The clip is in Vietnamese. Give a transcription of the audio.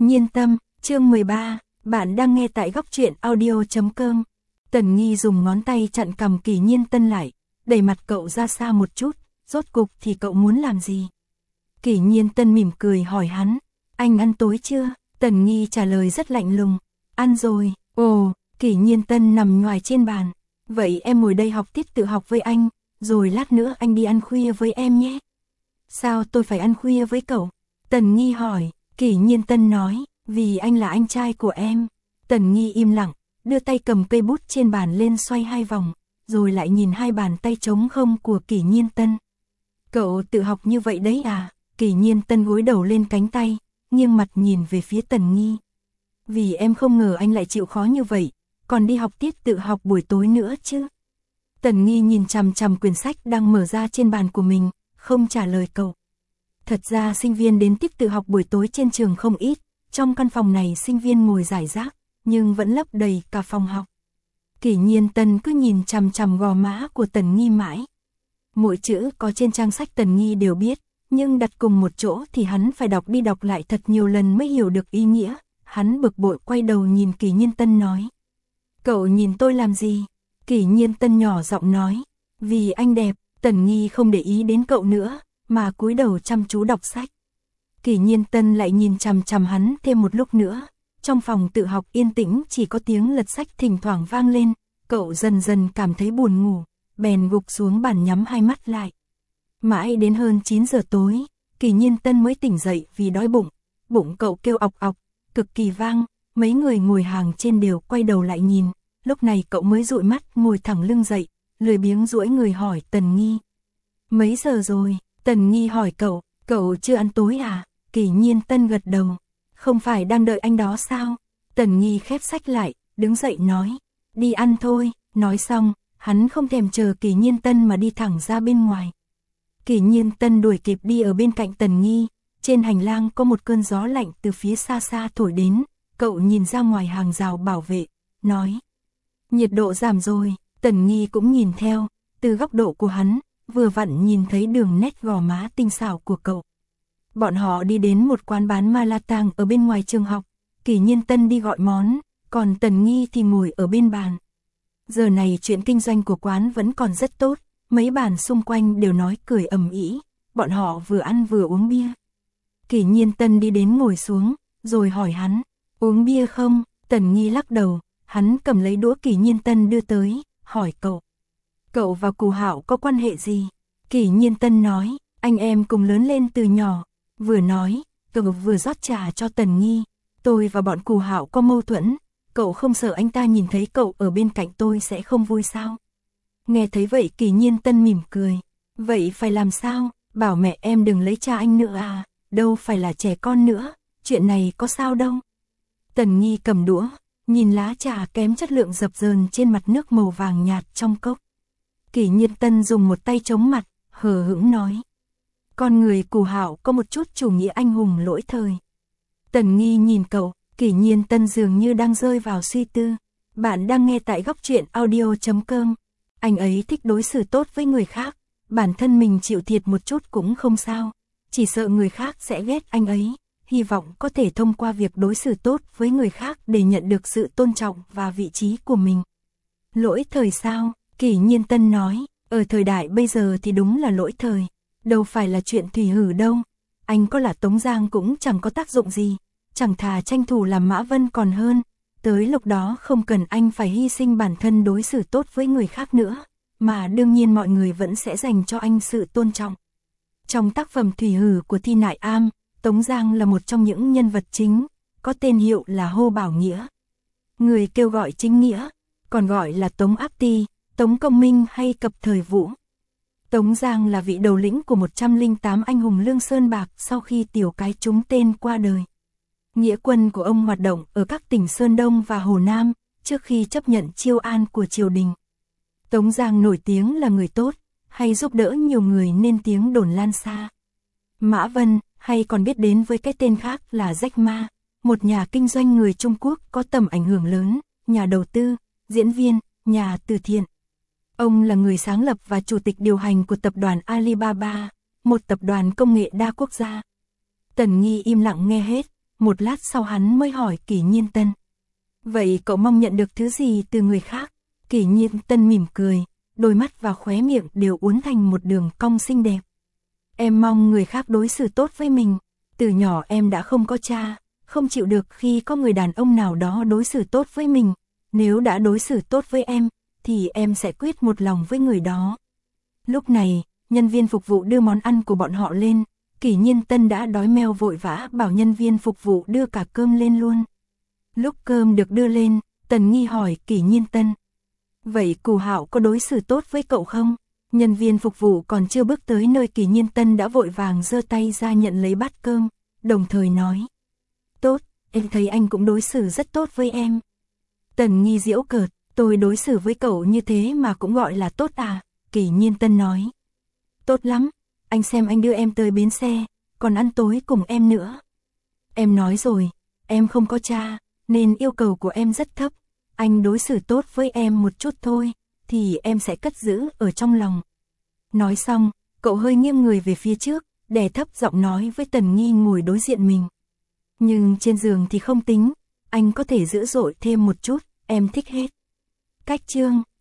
Nhiên tâm, chương 13, bạn đang nghe tại góc truyện audio.com. Tần Nghi dùng ngón tay chặn cằm Kỷ Nhiên Tân lại, đẩy mặt cậu ra xa một chút, rốt cục thì cậu muốn làm gì? Kỷ Nhiên Tân mỉm cười hỏi hắn, anh ăn tối chưa? Tần Nghi trả lời rất lạnh lùng, ăn rồi. Ồ, Kỷ Nhiên Tân nằm ngoài trên bàn, vậy em ngồi đây học tiết tự học với anh, rồi lát nữa anh đi ăn khuya với em nhé. Sao tôi phải ăn khuya với cậu? Tần Nghi hỏi. Kỷ Nhiên Tân nói, vì anh là anh trai của em. Tần Nghi im lặng, đưa tay cầm cây bút trên bàn lên xoay 2 vòng, rồi lại nhìn 2 bàn tay trống không của Kỷ Nhiên Tân. Cậu tự học như vậy đấy à? Kỷ Nhiên Tân gối đầu lên cánh tay, nghiêng mặt nhìn về phía Tần Nghi. Vì em không ngờ anh lại chịu khó như vậy, còn đi học tiết tự học buổi tối nữa chứ. Tần Nghi nhìn chằm chằm quyển sách đang mở ra trên bàn của mình, không trả lời cậu. Thật ra sinh viên đến tiết tự học buổi tối trên trường không ít, trong căn phòng này sinh viên ngồi rải rác, nhưng vẫn lấp đầy cả phòng học. Kỷ Nhiên Tân cứ nhìn chằm chằm gò má của Tần Nghi mãi. Mỗi chữ có trên trang sách Tần Nghi đều biết, nhưng đặt cùng một chỗ thì hắn phải đọc đi đọc lại thật nhiều lần mới hiểu được ý nghĩa. Hắn bực bội quay đầu nhìn Kỷ Nhiên Tân nói. Cậu nhìn tôi làm gì? Kỷ Nhiên Tân nhỏ giọng nói. Vì anh đẹp. Tần Nghi không để ý đến cậu nữa, mà cúi đầu chăm chú đọc sách. Kỷ Nhiên Tân lại nhìn chằm chằm hắn thêm một lúc nữa. Trong phòng tự học yên tĩnh chỉ có tiếng lật sách thỉnh thoảng vang lên. Cậu dần dần cảm thấy buồn ngủ, bèn gục xuống bàn nhắm 2 mắt lại. Mãi đến hơn 9 giờ tối, Kỷ Nhiên Tân mới tỉnh dậy vì đói bụng. Bụng cậu kêu ọc ọc, cực kỳ vang. Mấy người ngồi hàng trên đều quay đầu lại nhìn. Lúc này cậu mới dụi mắt ngồi thẳng lưng dậy, lười biếng duỗi người hỏi Tần Nghi. Mấy giờ rồi? Tần Nghi hỏi cậu chưa ăn tối à? Kỷ Nhiên Tân gật đầu. Không phải đang đợi anh đó sao? Tần Nghi khép sách lại, đứng dậy nói. Đi ăn thôi. Nói xong, hắn không thèm chờ Kỷ Nhiên Tân mà đi thẳng ra bên ngoài. Kỷ Nhiên Tân đuổi kịp đi ở bên cạnh Tần Nghi. Trên hành lang có một cơn gió lạnh từ phía xa xa thổi đến. Cậu nhìn ra ngoài hàng rào bảo vệ, nói. Nhiệt độ giảm rồi. Tần Nghi cũng nhìn theo, từ góc độ của hắn, vừa vặn nhìn thấy đường nét gò má tinh xảo của cậu. Bọn họ đi đến một quán bán ma la tang ở bên ngoài trường học, Kỷ Nhiên Tân đi gọi món, còn Tần Nghi thì ngồi ở bên bàn. Giờ này chuyện kinh doanh của quán vẫn còn rất tốt, mấy bàn xung quanh đều nói cười ầm ĩ, bọn họ vừa ăn vừa uống bia. Kỷ Nhiên Tân đi đến ngồi xuống, rồi hỏi hắn, uống bia không? Tần Nghi lắc đầu, hắn cầm lấy đũa Kỷ Nhiên Tân đưa tới, hỏi cậu và Cù Hạo có quan hệ gì? Kỷ Nhiên Tân nói, anh em cùng lớn lên từ nhỏ. Vừa nói, cậu vừa rót trà cho Tần Nghi. Tôi và bọn Cù Hạo có mâu thuẫn, cậu không sợ anh ta nhìn thấy cậu ở bên cạnh tôi sẽ không vui sao? Nghe thấy vậy Kỷ Nhiên Tân mỉm cười. Vậy phải làm sao? Bảo mẹ em đừng lấy cha anh nữa à? Đâu phải là trẻ con nữa, chuyện này có sao đâu. Tần Nghi cầm đũa, nhìn lá trà kém chất lượng dập dờn trên mặt nước màu vàng nhạt trong cốc. Kỷ Nhiên Tân dùng một tay chống mặt, hờ hững nói. Con người Cù Hạo có một chút chủ nghĩa anh hùng lỗi thời. Tần Nghi nhìn cậu, Kỷ Nhiên Tân dường như đang rơi vào suy tư. Bạn đang nghe tại góc truyện audio.com. Anh ấy thích đối xử tốt với người khác, bản thân mình chịu thiệt một chút cũng không sao. Chỉ sợ người khác sẽ ghét anh ấy. Hy vọng có thể thông qua việc đối xử tốt với người khác để nhận được sự tôn trọng và vị trí của mình. Lỗi thời sao? Kỷ Nhiên Tân nói, ở thời đại bây giờ thì đúng là lỗi thời, đâu phải là chuyện thủy hử đâu. Anh có là Tống Giang cũng chẳng có tác dụng gì, chẳng thà tranh thủ làm Mã Vân còn hơn. Tới lúc đó không cần anh phải hy sinh bản thân đối xử tốt với người khác nữa, mà đương nhiên mọi người vẫn sẽ dành cho anh sự tôn trọng. Trong tác phẩm Thủy Hử của Thi Nại Am, Tống Giang là một trong những nhân vật chính, có tên hiệu là Hô Bảo Nghĩa. Người kêu gọi chính nghĩa, còn gọi là Tống Áp Ti, Tống Công Minh hay Cập Thời Vũ. Tống Giang là vị đầu lĩnh của 108 anh hùng Lương Sơn Bạc sau khi Tiểu Cái trúng tên qua đời. Nghĩa quân của ông hoạt động ở các tỉnh Sơn Đông và Hồ Nam, trước khi chấp nhận chiêu an của triều đình. Tống Giang nổi tiếng là người tốt, hay giúp đỡ nhiều người nên tiếng đồn lan xa. Mã Vân, hay còn biết đến với cái tên khác là Jack Ma, một nhà kinh doanh người Trung Quốc có tầm ảnh hưởng lớn, nhà đầu tư, diễn viên, nhà từ thiện. Ông là người sáng lập và chủ tịch điều hành của tập đoàn Alibaba, một tập đoàn công nghệ đa quốc gia. Tần Nghi im lặng nghe hết, một lát sau hắn mới hỏi Kỷ Nhiên Tân. Vậy cậu mong nhận được thứ gì từ người khác? Kỷ Nhiên Tân mỉm cười, đôi mắt và khóe miệng đều uốn thành một đường cong xinh đẹp. Em mong người khác đối xử tốt với mình. Từ nhỏ em đã không có cha, không chịu được khi có người đàn ông nào đó đối xử tốt với mình. Nếu đã đối xử tốt với em, thì em sẽ quyết một lòng với người đó. Lúc này, nhân viên phục vụ đưa món ăn của bọn họ lên. Kỷ Nhiên Tân đã đói meo vội vã bảo nhân viên phục vụ đưa cả cơm lên luôn. Lúc cơm được đưa lên, Tần Nghi hỏi Kỷ Nhiên Tân. Vậy Cù Hạo có đối xử tốt với cậu không? Nhân viên phục vụ còn chưa bước tới nơi Kỷ Nhiên Tân đã vội vàng giơ tay ra nhận lấy bát cơm, đồng thời nói. Tốt, em thấy anh cũng đối xử rất tốt với em. Tần Nghi giễu cợt, tôi đối xử với cậu như thế mà cũng gọi là tốt à? Kỷ Nhiên Tân nói. Tốt lắm, anh xem anh đưa em tới bến xe, còn ăn tối cùng em nữa. Em nói rồi, em không có cha, nên yêu cầu của em rất thấp. Anh đối xử tốt với em một chút thôi, thì em sẽ cất giữ ở trong lòng. Nói xong, cậu hơi nghiêng người về phía trước, đè thấp giọng nói với Tần Nghi ngồi đối diện mình. Nhưng trên giường thì không tính, anh có thể dữ dội thêm một chút, em thích hết. Cách chương